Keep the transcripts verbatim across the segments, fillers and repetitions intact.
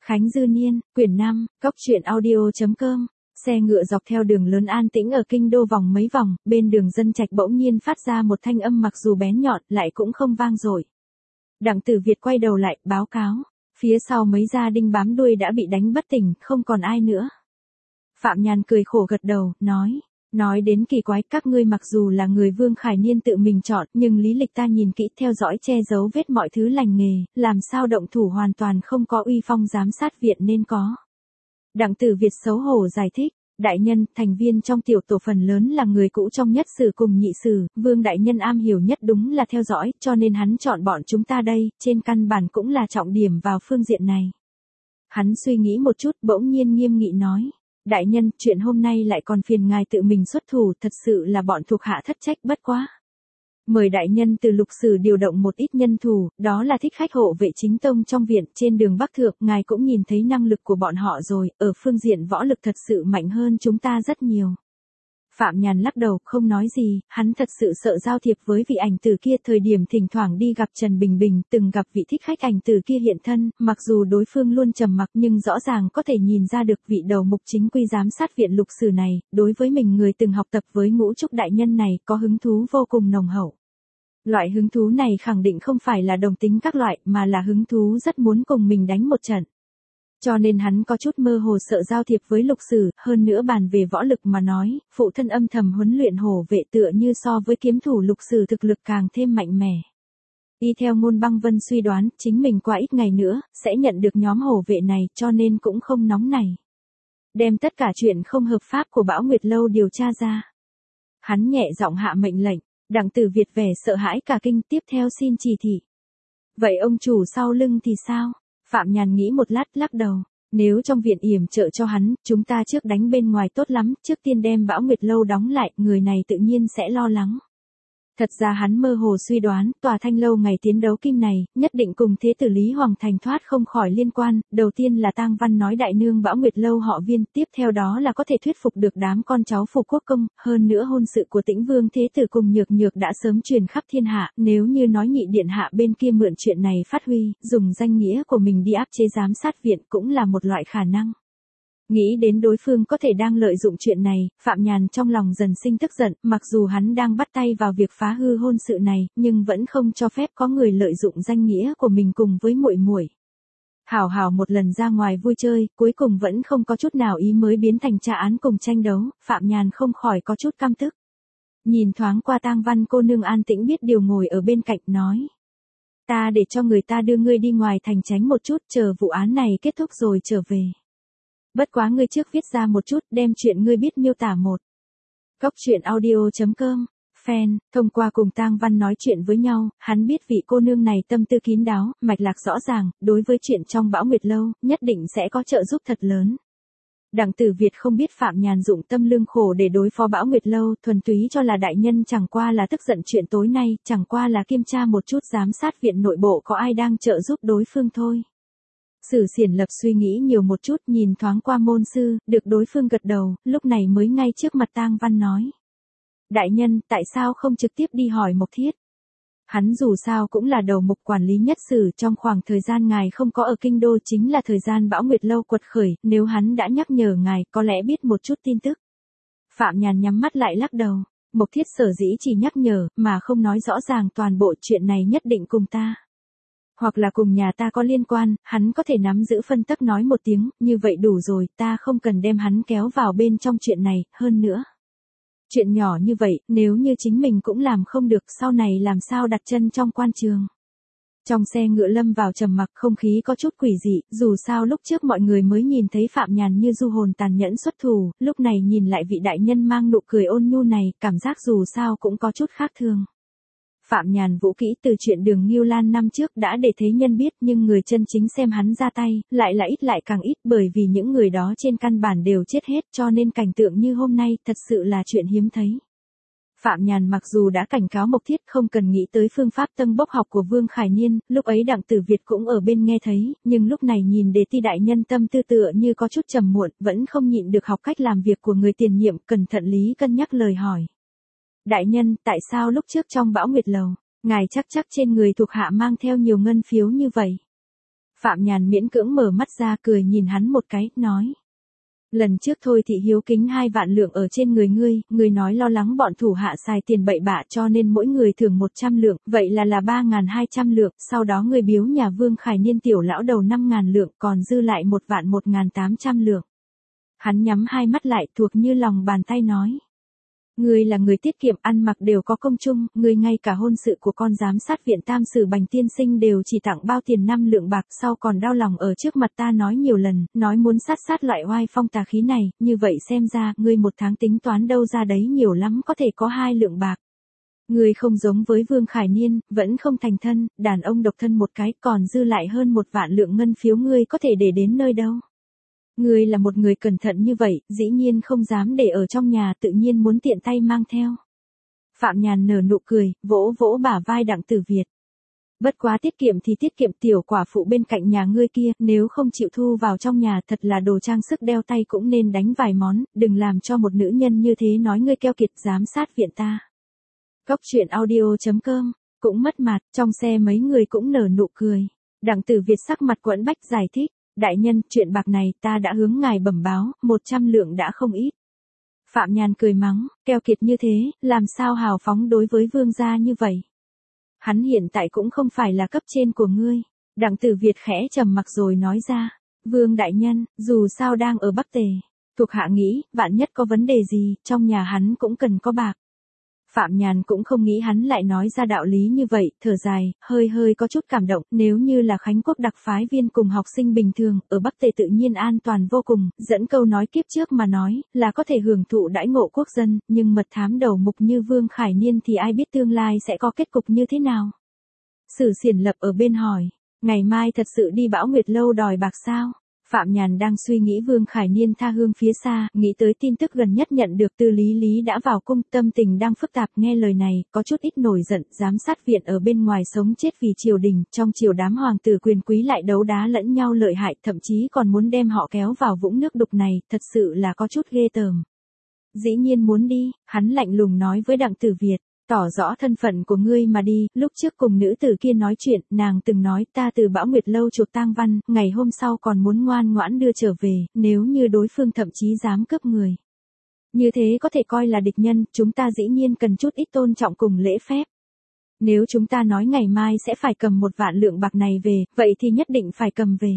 Khánh Dư Niên, quyển năm, cốc truyện audio chấm com. Xe ngựa dọc theo đường lớn an tĩnh ở kinh đô vòng mấy vòng, bên đường Dân Trạch bỗng nhiên phát ra một thanh âm mặc dù bén nhọn, lại cũng không vang dội. Đặng Tử Việt quay đầu lại, báo cáo. Phía sau mấy gia đinh bám đuôi đã bị đánh bất tỉnh, không còn ai nữa. Phạm Nhàn cười khổ gật đầu, nói. Nói đến kỳ quái, các ngươi mặc dù là người Vương Khải Niên tự mình chọn, nhưng lý lịch ta nhìn kỹ theo dõi che giấu vết mọi thứ lành nghề, làm sao động thủ hoàn toàn không có uy phong giám sát viện nên có. Đặng Tử Việt xấu hổ giải thích, đại nhân, thành viên trong tiểu tổ phần lớn là người cũ trong nhất sử cùng nhị sử, Vương đại nhân am hiểu nhất đúng là theo dõi, cho nên hắn chọn bọn chúng ta đây, trên căn bản cũng là trọng điểm vào phương diện này. Hắn suy nghĩ một chút, bỗng nhiên nghiêm nghị nói. Đại nhân, chuyện hôm nay lại còn phiền ngài tự mình xuất thủ, thật sự là bọn thuộc hạ thất trách bất quá. Mời đại nhân từ lục sử điều động một ít nhân thủ, đó là thích khách hộ vệ chính tông trong viện, trên đường Bắc Thượng, ngài cũng nhìn thấy năng lực của bọn họ rồi, ở phương diện võ lực thật sự mạnh hơn chúng ta rất nhiều. Phạm Nhàn lắc đầu, không nói gì, hắn thật sự sợ giao thiệp với vị ảnh tử kia, thời điểm thỉnh thoảng đi gặp Trần Bình Bình, từng gặp vị thích khách ảnh tử kia hiện thân, mặc dù đối phương luôn trầm mặc nhưng rõ ràng có thể nhìn ra được vị đầu mục chính quy giám sát viện lục sử này, đối với mình người từng học tập với Ngũ Trúc đại nhân này có hứng thú vô cùng nồng hậu. Loại hứng thú này khẳng định không phải là đồng tính các loại, mà là hứng thú rất muốn cùng mình đánh một trận. Cho nên hắn có chút mơ hồ sợ giao thiệp với lục sử, hơn nữa bàn về võ lực mà nói, phụ thân âm thầm huấn luyện hổ vệ tựa như so với kiếm thủ lục sử thực lực càng thêm mạnh mẽ. Y theo Ngôn Băng Vân suy đoán, chính mình qua ít ngày nữa, sẽ nhận được nhóm hổ vệ này, cho nên cũng không nóng này. Đem tất cả chuyện không hợp pháp của Bão Nguyệt Lâu điều tra ra. Hắn nhẹ giọng hạ mệnh lệnh, Đặng Tử Việt vẻ sợ hãi cả kinh, tiếp theo xin chỉ thị. Vậy ông chủ sau lưng thì sao? Phạm Nhàn nghĩ một lát, lắc đầu. Nếu trong viện yểm trợ cho hắn, chúng ta trước đánh bên ngoài tốt lắm, trước tiên đem Bão Nguyệt Lâu đóng lại, người này tự nhiên sẽ lo lắng. Thật ra hắn mơ hồ suy đoán, tòa Thanh Lâu ngày tiến đấu kim này, nhất định cùng thế tử Lý Hoàng Thành thoát không khỏi liên quan, đầu tiên là Tang Văn nói đại nương Bão Nguyệt Lâu họ Viên, tiếp theo đó là có thể thuyết phục được đám con cháu Phục Quốc Công, hơn nữa hôn sự của Tĩnh Vương thế tử cùng Nhược Nhược đã sớm truyền khắp thiên hạ, nếu như nói nhị điện hạ bên kia mượn chuyện này phát huy, dùng danh nghĩa của mình đi áp chế giám sát viện cũng là một loại khả năng. Nghĩ đến đối phương có thể đang lợi dụng chuyện này, Phạm Nhàn trong lòng dần sinh tức giận, mặc dù hắn đang bắt tay vào việc phá hư hôn sự này, nhưng vẫn không cho phép có người lợi dụng danh nghĩa của mình cùng với muội muội. Hảo hảo một lần ra ngoài vui chơi, cuối cùng vẫn không có chút nào ý mới biến thành tra án cùng tranh đấu, Phạm Nhàn không khỏi có chút căm tức. Nhìn thoáng qua Tang Văn cô nương an tĩnh biết điều ngồi ở bên cạnh nói. Ta để cho người ta đưa ngươi đi ngoài thành tránh một chút, chờ vụ án này kết thúc rồi trở về. Bất quá ngươi trước viết ra một chút, đem chuyện ngươi biết miêu tả một. Cốc truyện audio chấm com. Fan, thông qua cùng Tang Văn nói chuyện với nhau, hắn biết vị cô nương này tâm tư kín đáo, mạch lạc rõ ràng, đối với chuyện trong Bão Nguyệt Lâu, nhất định sẽ có trợ giúp thật lớn. Đặng Tử Việt không biết Phạm Nhàn dụng tâm lương khổ để đối phó Bão Nguyệt Lâu, thuần túy cho là đại nhân chẳng qua là tức giận chuyện tối nay, chẳng qua là kiểm tra một chút giám sát viện nội bộ có ai đang trợ giúp đối phương thôi. Sử Xiển Lập suy nghĩ nhiều một chút, nhìn thoáng qua môn sư, được đối phương gật đầu, lúc này mới ngay trước mặt Tang Văn nói. Đại nhân, tại sao không trực tiếp đi hỏi Mộc Thiết? Hắn dù sao cũng là đầu mục quản lý nhất sử, trong khoảng thời gian ngài không có ở kinh đô chính là thời gian Bão Nguyệt Lâu quật khởi, nếu hắn đã nhắc nhở ngài, có lẽ biết một chút tin tức. Phạm Nhàn nhắm mắt lại lắc đầu, Mộc Thiết sở dĩ chỉ nhắc nhở, mà không nói rõ ràng toàn bộ chuyện này nhất định cùng ta. Hoặc là cùng nhà ta có liên quan, hắn có thể nắm giữ phân tắc nói một tiếng, như vậy đủ rồi, ta không cần đem hắn kéo vào bên trong chuyện này, hơn nữa. Chuyện nhỏ như vậy, nếu như chính mình cũng làm không được, sau này làm sao đặt chân trong quan trường. Trong xe ngựa lâm vào trầm mặc, không khí có chút quỷ dị, dù sao lúc trước mọi người mới nhìn thấy Phạm Nhàn như du hồn tàn nhẫn xuất thủ, lúc này nhìn lại vị đại nhân mang nụ cười ôn nhu này, cảm giác dù sao cũng có chút khác thường. Phạm Nhàn vũ kỹ từ chuyện Đường Ngưu Lan năm trước đã để thế nhân biết, nhưng người chân chính xem hắn ra tay, lại là ít lại càng ít, bởi vì những người đó trên căn bản đều chết hết, cho nên cảnh tượng như hôm nay thật sự là chuyện hiếm thấy. Phạm Nhàn mặc dù đã cảnh cáo Mộc Thiết không cần nghĩ tới phương pháp tân bốc học của Vương Khải Niên, lúc ấy Đặng Tử Việt cũng ở bên nghe thấy, nhưng lúc này nhìn Đề Ti đại nhân tâm tư tựa như có chút trầm muộn, vẫn không nhịn được học cách làm việc của người tiền nhiệm, cẩn thận lý cân nhắc lời hỏi. Đại nhân, tại sao lúc trước trong Bão Nguyệt Lầu, ngài chắc chắc trên người thuộc hạ mang theo nhiều ngân phiếu như vậy? Phạm Nhàn miễn cưỡng mở mắt ra cười nhìn hắn một cái, nói. Lần trước thôi thị hiếu kính hai vạn lượng ở trên người ngươi, ngươi nói lo lắng bọn thủ hạ xài tiền bậy bạ cho nên mỗi người thưởng một trăm lượng, vậy là là ba ngàn hai trăm lượng, sau đó ngươi biếu nhà Vương Khải Niên tiểu lão đầu năm ngàn lượng, còn dư lại một vạn một ngàn tám trăm lượng. Hắn nhắm hai mắt lại thuộc như lòng bàn tay nói. Ngươi là người tiết kiệm, ăn mặc đều có công chung, ngươi ngay cả hôn sự của con giám sát viện Tam Sử Bành tiên sinh đều chỉ tặng bao tiền năm lượng bạc, sau còn đau lòng ở trước mặt ta nói nhiều lần, nói muốn sát sát loại oai phong tà khí này, như vậy xem ra, ngươi một tháng tính toán đâu ra đấy nhiều lắm có thể có hai lượng bạc. Ngươi không giống với Vương Khải Niên, vẫn không thành thân, đàn ông độc thân một cái, còn dư lại hơn một vạn lượng ngân phiếu ngươi có thể để đến nơi đâu. Ngươi là một người cẩn thận như vậy, dĩ nhiên không dám để ở trong nhà, tự nhiên muốn tiện tay mang theo. Phạm Nhàn nở nụ cười, vỗ vỗ bả vai Đặng Tử Việt. Bất quá tiết kiệm thì tiết kiệm, tiểu quả phụ bên cạnh nhà ngươi kia, nếu không chịu thu vào trong nhà thật là đồ trang sức đeo tay cũng nên đánh vài món, đừng làm cho một nữ nhân như thế nói ngươi keo kiệt giám sát viện ta. Cóc truyện audio chấm com, cũng mất mặt, trong xe mấy người cũng nở nụ cười. Đặng Tử Việt sắc mặt quẫn bách giải thích. Đại nhân, chuyện bạc này ta đã hướng ngài bẩm báo, một trăm lượng đã không ít. Phạm Nhàn cười mắng, keo kiệt như thế, làm sao hào phóng đối với vương gia như vậy. Hắn hiện tại cũng không phải là cấp trên của ngươi. Đặng Tử Việt khẽ trầm mặc rồi nói ra, vương đại nhân, dù sao đang ở Bắc Tề. Thuộc hạ nghĩ, vạn nhất có vấn đề gì, trong nhà hắn cũng cần có bạc. Phạm Nhàn cũng không nghĩ hắn lại nói ra đạo lý như vậy, thở dài, hơi hơi có chút cảm động, nếu như là Khánh Quốc đặc phái viên cùng học sinh bình thường, ở Bắc Tề tự nhiên an toàn vô cùng, dẫn câu nói kiếp trước mà nói, là có thể hưởng thụ đãi ngộ quốc dân, nhưng mật thám đầu mục như Vương Khải Niên thì ai biết tương lai sẽ có kết cục như thế nào. Sử Xiển Lập ở bên hỏi, ngày mai thật sự đi Bão Nguyệt Lâu đòi bạc sao? Phạm Nhàn đang suy nghĩ Vương Khải Niên tha hương phía xa, nghĩ tới tin tức gần nhất nhận được từ Lý Lý đã vào cung, tâm tình đang phức tạp, nghe lời này, có chút ít nổi giận, giám sát viện ở bên ngoài sống chết vì triều đình, trong triều đám hoàng tử quyền quý lại đấu đá lẫn nhau lợi hại, thậm chí còn muốn đem họ kéo vào vũng nước đục này, thật sự là có chút ghê tởm. Dĩ nhiên muốn đi, hắn lạnh lùng nói với Đặng Tử Việt. Tỏ rõ thân phận của ngươi mà đi, lúc trước cùng nữ tử kia nói chuyện, nàng từng nói ta từ Bão Nguyệt Lâu chuộc tang văn, ngày hôm sau còn muốn ngoan ngoãn đưa trở về, nếu như đối phương thậm chí dám cướp người. Như thế có thể coi là địch nhân, chúng ta dĩ nhiên cần chút ít tôn trọng cùng lễ phép. Nếu chúng ta nói ngày mai sẽ phải cầm một vạn lượng bạc này về, vậy thì nhất định phải cầm về.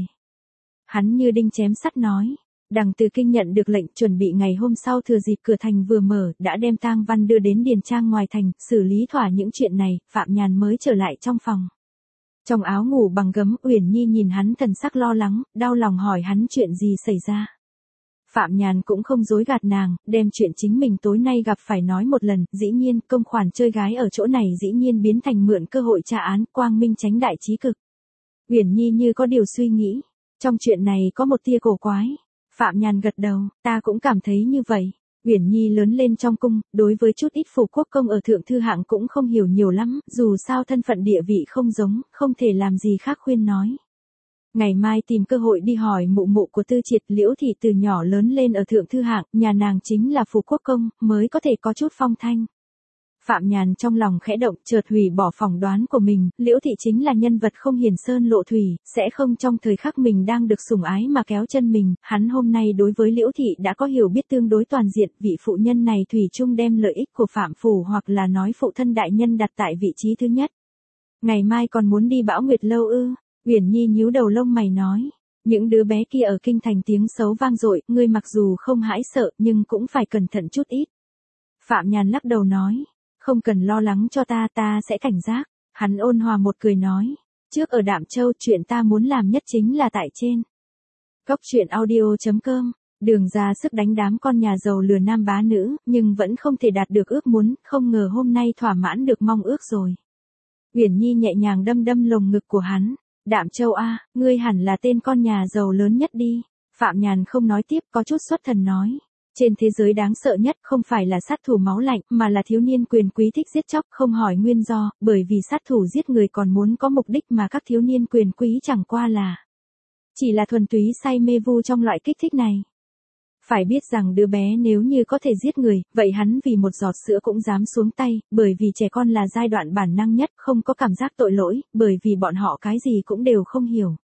Hắn như đinh chém sắt nói. Đặng Từ Kinh nhận được lệnh, chuẩn bị ngày hôm sau thừa dịp cửa thành vừa mở, đã đem tang văn đưa đến điền trang ngoài thành, xử lý thỏa những chuyện này, Phạm Nhàn mới trở lại trong phòng. Trong áo ngủ bằng gấm, Uyển Nhi nhìn hắn thần sắc lo lắng, đau lòng hỏi hắn chuyện gì xảy ra. Phạm Nhàn cũng không dối gạt nàng, đem chuyện chính mình tối nay gặp phải nói một lần, dĩ nhiên, công khoản chơi gái ở chỗ này dĩ nhiên biến thành mượn cơ hội tra án, quang minh tránh đại trí cực. Uyển Nhi như có điều suy nghĩ, trong chuyện này có một tia cổ quái. Phạm Nhàn gật đầu, ta cũng cảm thấy như vậy. Uyển Nhi lớn lên trong cung, đối với chút ít phủ quốc công ở thượng thư hạng cũng không hiểu nhiều lắm, dù sao thân phận địa vị không giống, không thể làm gì khác khuyên nói. Ngày mai tìm cơ hội đi hỏi mụ mụ của Tư Triệt, Liễu thị từ nhỏ lớn lên ở thượng thư hạng, nhà nàng chính là phủ quốc công, mới có thể có chút phong thanh. Phạm Nhàn trong lòng khẽ động, chợt hủy bỏ phỏng đoán của mình, Liễu thị chính là nhân vật không hiển sơn lộ thủy, sẽ không trong thời khắc mình đang được sủng ái mà kéo chân mình, hắn hôm nay đối với Liễu thị đã có hiểu biết tương đối toàn diện, vị phụ nhân này thủy chung đem lợi ích của Phạm phủ hoặc là nói phụ thân đại nhân đặt tại vị trí thứ nhất. Ngày mai còn muốn đi Bão Nguyệt Lâu ư? Uyển Nhi nhíu đầu lông mày nói, những đứa bé kia ở kinh thành tiếng xấu vang dội, ngươi mặc dù không hãi sợ nhưng cũng phải cẩn thận chút ít. Phạm Nhàn lắc đầu nói. Không cần lo lắng cho ta, ta sẽ cảnh giác. Hắn ôn hòa một cười nói. Trước ở Đạm Châu, chuyện ta muốn làm nhất chính là tại trên. Cóc truyện audio chấm com. Đường ra sức đánh đám con nhà giàu lừa nam bá nữ, nhưng vẫn không thể đạt được ước muốn, không ngờ hôm nay thỏa mãn được mong ước rồi. Uyển Nhi nhẹ nhàng đâm đâm lồng ngực của hắn. Đạm Châu a, ngươi hẳn là tên con nhà giàu lớn nhất đi. Phạm Nhàn không nói tiếp, có chút xuất thần nói. Trên thế giới đáng sợ nhất không phải là sát thủ máu lạnh, mà là thiếu niên quyền quý thích giết chóc, không hỏi nguyên do, bởi vì sát thủ giết người còn muốn có mục đích mà các thiếu niên quyền quý chẳng qua là chỉ là thuần túy say mê vu trong loại kích thích này. Phải biết rằng đứa bé nếu như có thể giết người, vậy hắn vì một giọt sữa cũng dám xuống tay, bởi vì trẻ con là giai đoạn bản năng nhất, không có cảm giác tội lỗi, bởi vì bọn họ cái gì cũng đều không hiểu.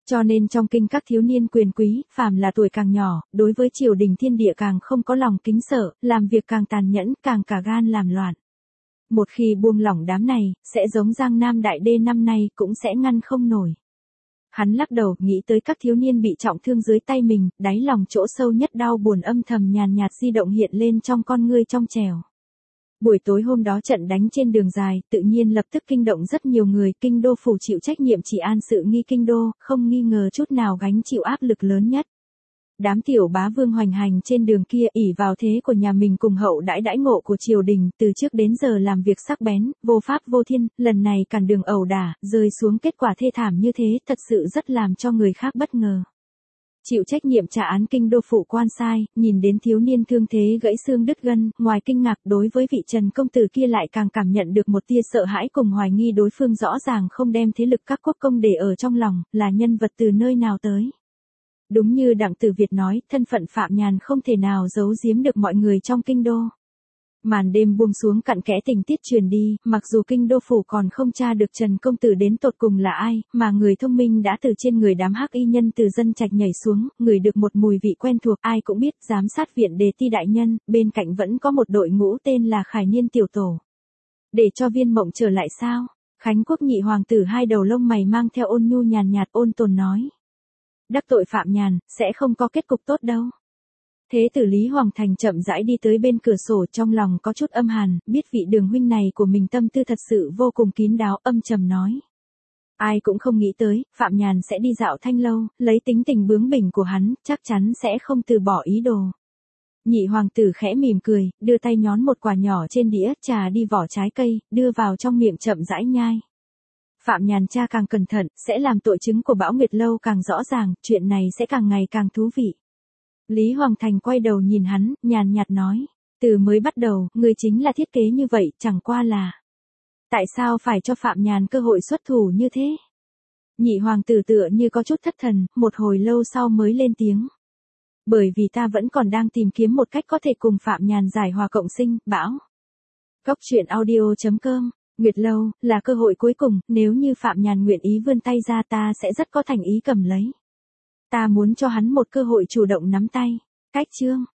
Cho nên trong kinh các thiếu niên quyền quý, phàm là tuổi càng nhỏ, đối với triều đình thiên địa càng không có lòng kính sợ, làm việc càng tàn nhẫn, càng cả gan làm loạn. Một khi buông lỏng đám này, sẽ giống Giang Nam Đại Đê năm nay cũng sẽ ngăn không nổi. Hắn lắc đầu, nghĩ tới các thiếu niên bị trọng thương dưới tay mình, đáy lòng chỗ sâu nhất đau buồn âm thầm nhàn nhạt di động hiện lên trong con ngươi trong trẻo. Buổi tối hôm đó trận đánh trên đường dài, tự nhiên lập tức kinh động rất nhiều người, kinh đô phủ chịu trách nhiệm trị an sự nghi kinh đô, không nghi ngờ chút nào gánh chịu áp lực lớn nhất. Đám tiểu bá vương hoành hành trên đường kia ỷ vào thế của nhà mình cùng hậu đãi đãi ngộ của triều đình, từ trước đến giờ làm việc sắc bén, vô pháp vô thiên, lần này cản đường ẩu đả, rơi xuống kết quả thê thảm như thế, thật sự rất làm cho người khác bất ngờ. Chịu trách nhiệm trả án kinh đô phủ quan sai, nhìn đến thiếu niên thương thế gãy xương đứt gân, ngoài kinh ngạc đối với vị Trần công tử kia lại càng cảm nhận được một tia sợ hãi cùng hoài nghi đối phương rõ ràng không đem thế lực các quốc công để ở trong lòng, là nhân vật từ nơi nào tới. Đúng như Đặng Tử Việt nói, thân phận Phạm Nhàn không thể nào giấu giếm được mọi người trong kinh đô. Màn đêm buông xuống cặn kẽ tình tiết truyền đi, mặc dù kinh đô phủ còn không tra được Trần công tử đến tột cùng là ai, mà người thông minh đã từ trên người đám hắc y nhân từ dân trạch nhảy xuống, người được một mùi vị quen thuộc, ai cũng biết giám sát viện đề ti đại nhân, bên cạnh vẫn có một đội ngũ tên là Khải Niên tiểu tổ. Để cho Viên Mộng trở lại sao? Khánh Quốc nhị hoàng tử hai đầu lông mày mang theo ôn nhu nhàn nhạt ôn tồn nói. Đắc tội Phạm Nhàn, sẽ không có kết cục tốt đâu. Thế tử Lý Hoàng Thành chậm rãi đi tới bên cửa sổ, trong lòng có chút âm hàn, biết vị Đường huynh này của mình tâm tư thật sự vô cùng kín đáo, âm trầm nói. Ai cũng không nghĩ tới, Phạm Nhàn sẽ đi dạo Thanh Lâu, lấy tính tình bướng bỉnh của hắn, chắc chắn sẽ không từ bỏ ý đồ. Nhị hoàng tử khẽ mỉm cười, đưa tay nhón một quả nhỏ trên đĩa, trà đi vỏ trái cây, đưa vào trong miệng chậm rãi nhai. Phạm Nhàn cha càng cẩn thận, sẽ làm tội chứng của Bão Nguyệt Lâu càng rõ ràng, chuyện này sẽ càng ngày càng thú vị. Lý Hoàng Thành quay đầu nhìn hắn, nhàn nhạt nói, từ mới bắt đầu, ngươi chính là thiết kế như vậy, chẳng qua là. Tại sao phải cho Phạm Nhàn cơ hội xuất thủ như thế? Nhị hoàng tử tựa như có chút thất thần, một hồi lâu sau mới lên tiếng. Bởi vì ta vẫn còn đang tìm kiếm một cách có thể cùng Phạm Nhàn giải hòa cộng sinh, bão. Góc truyện audio chấm com, Nguyệt Lâu, là cơ hội cuối cùng, nếu như Phạm Nhàn nguyện ý vươn tay ra ta sẽ rất có thành ý cầm lấy. Ta muốn cho hắn một cơ hội chủ động nắm tay. Cách chương.